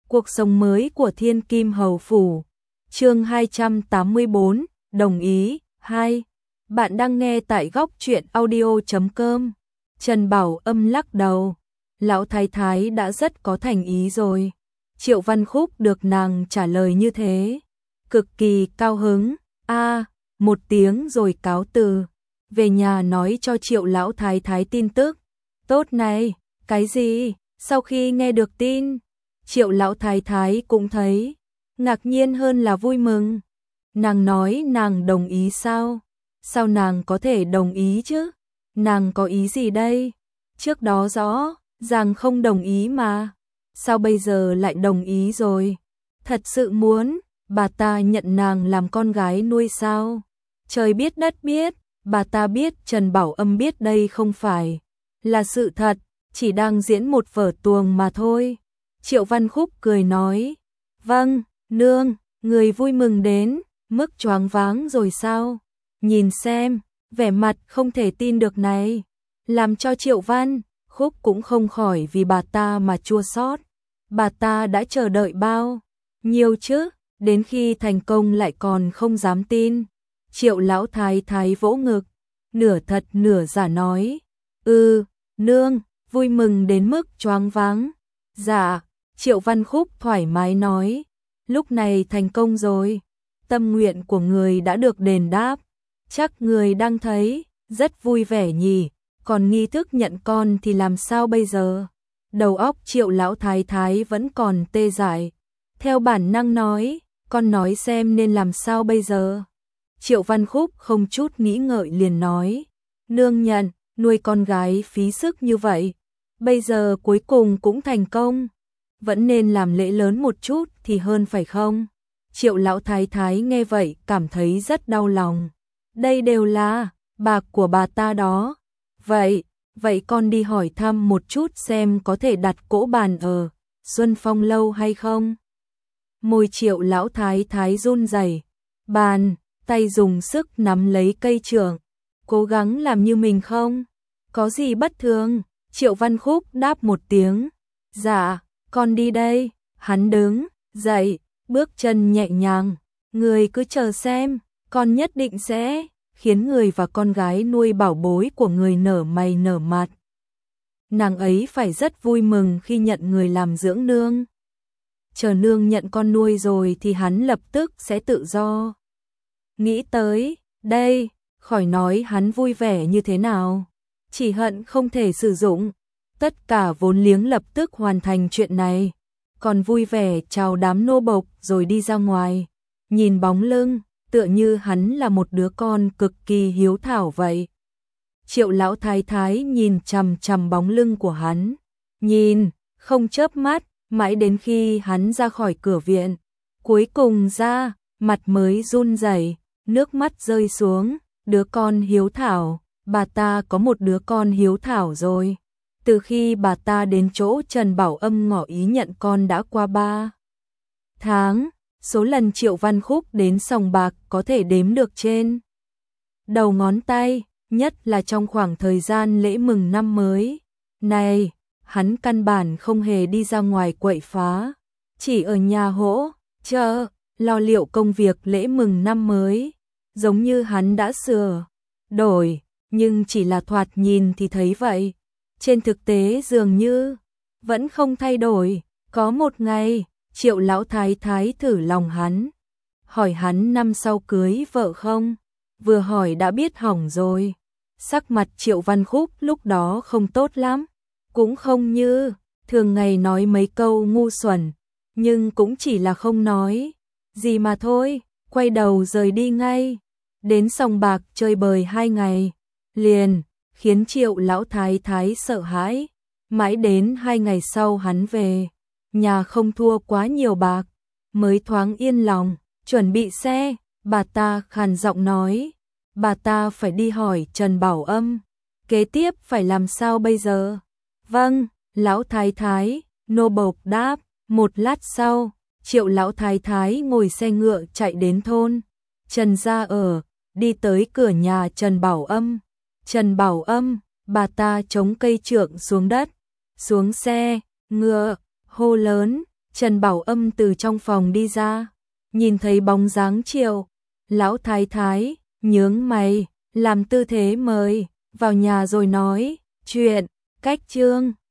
Cuộc sống mới của Thiên Kim Hầu Phủ. Chương 284, đồng ý. 2. Bạn đang nghe tại góc truyện audio.com. Trần Bảo Âm lắc đầu. Lão thái thái đã rất có thành ý rồi. Triệu Văn Khúc được nàng trả lời như thế, cực kỳ cao hứng. Một tiếng rồi cáo từ. Về nhà nói cho Triệu lão thái thái tin tức. Tốt này, cái gì? Sau khi nghe được tin, Triệu lão thái thái cũng thấy ngạc nhiên hơn là vui mừng. Nàng nói nàng đồng ý sao? Sao nàng có thể đồng ý chứ? Nàng có ý gì đây? Trước đó rõ ràng không đồng ý mà. Sao bây giờ lại đồng ý rồi? Thật sự muốn bà ta nhận nàng làm con gái nuôi sao? Trời biết đất biết, bà ta biết Trần Bảo Âm biết đây không phải là sự thật, chỉ đang diễn một vở tuồng mà thôi. Triệu Văn Khúc cười nói, vâng, nương, người vui mừng đến mức choáng váng rồi sao? Nhìn xem, vẻ mặt không thể tin được này, làm cho Triệu Văn Khúc cũng không khỏi vì bà ta mà chua xót. Bà ta đã chờ đợi bao nhiêu chứ, đến khi thành công lại còn không dám tin. Triệu lão thái thái vỗ ngực, nửa thật nửa giả nói, nương, vui mừng đến mức choáng váng. Dạ, Triệu Văn Khúc thoải mái nói, lúc này thành công rồi, tâm nguyện của người đã được đền đáp, chắc người đang thấy rất vui vẻ nhỉ, còn nghi thức nhận con thì làm sao bây giờ? Đầu óc Triệu lão thái thái vẫn còn tê dại, theo bản năng nói, con nói xem nên làm sao bây giờ? Triệu Văn Khúc không chút nghĩ ngợi liền nói, nương nhận, nuôi con gái phí sức như vậy, bây giờ cuối cùng cũng thành công, vẫn nên làm lễ lớn một chút thì hơn phải không? Triệu lão thái thái nghe vậy cảm thấy rất đau lòng, đây đều là bạc của bà ta đó. Vậy con đi hỏi thăm một chút xem có thể đặt cỗ bàn ở Xuân Phong lâu hay không? Môi Triệu lão thái thái run rẩy, bàn tay dùng sức nắm lấy cây chưởng, cố gắng làm như mình không có gì bất thường. Triệu Văn Khúc đáp một tiếng, dạ, con đi đây. Hắn đứng dậy, bước chân nhẹ nhàng, người cứ chờ xem, con nhất định sẽ khiến người và con gái nuôi bảo bối của người nở mày nở mặt. Nàng ấy phải rất vui mừng khi nhận người làm dưỡng nương. Chờ nương nhận con nuôi rồi thì hắn lập tức sẽ tự do. Nghĩ tới đây, khỏi nói hắn vui vẻ như thế nào, chỉ hận không thể sử dụng tất cả vốn liếng lập tức hoàn thành chuyện này, còn vui vẻ chào đám nô bộc rồi đi ra ngoài, nhìn bóng lưng, tựa như hắn là một đứa con cực kỳ hiếu thảo vậy. Triệu lão thái thái nhìn chằm chằm bóng lưng của hắn, nhìn, không chớp mắt, mãi đến khi hắn ra khỏi cửa viện, cuối cùng ra, mặt mới run rẩy, nước mắt rơi xuống, đứa con hiếu thảo, bà ta có một đứa con hiếu thảo rồi. Từ khi bà ta đến chỗ Trần Bảo Âm ngỏ ý nhận con đã qua 3 tháng, số lần Triệu Văn Khúc đến sòng bạc có thể đếm được trên đầu ngón tay, nhất là trong khoảng thời gian lễ mừng năm mới. Này, hắn căn bản không hề đi ra ngoài quậy phá, chỉ ở nhà hỗ trợ, lo liệu công việc lễ mừng năm mới, giống như hắn đã sửa đổi, nhưng chỉ là thoạt nhìn thì thấy vậy. Trên thực tế dường như vẫn không thay đổi. Có một ngày, Triệu lão thái thái thử lòng hắn, hỏi hắn năm sau cưới vợ không, vừa hỏi đã biết hỏng rồi. Sắc mặt Triệu Văn Khúc lúc đó không tốt lắm, cũng không như thường ngày nói mấy câu ngu xuẩn, nhưng cũng chỉ là không nói gì mà thôi, quay đầu rời đi ngay. Đến sòng bạc chơi bời 2 ngày liền, khiến Triệu lão thái thái sợ hãi. Mãi đến 2 ngày sau hắn về nhà không thua quá nhiều bạc, mới thoáng yên lòng. Chuẩn bị xe, bà ta khàn giọng nói, bà ta phải đi hỏi Trần Bảo Âm, kế tiếp phải làm sao bây giờ? Vâng, lão thái thái, nô bộc đáp. Một lát sau, Triệu lão thái thái ngồi xe ngựa chạy đến thôn Trần gia ở, đi tới cửa nhà Trần Bảo Âm. Trần Bảo Âm, bà ta chống cây trượng xuống đất, xuống xe ngựa, hô lớn, Trần Bảo Âm từ trong phòng đi ra, nhìn thấy bóng dáng Triệu lão thái thái, nhướng mày, làm tư thế mời vào nhà rồi nói, chuyện, cách chương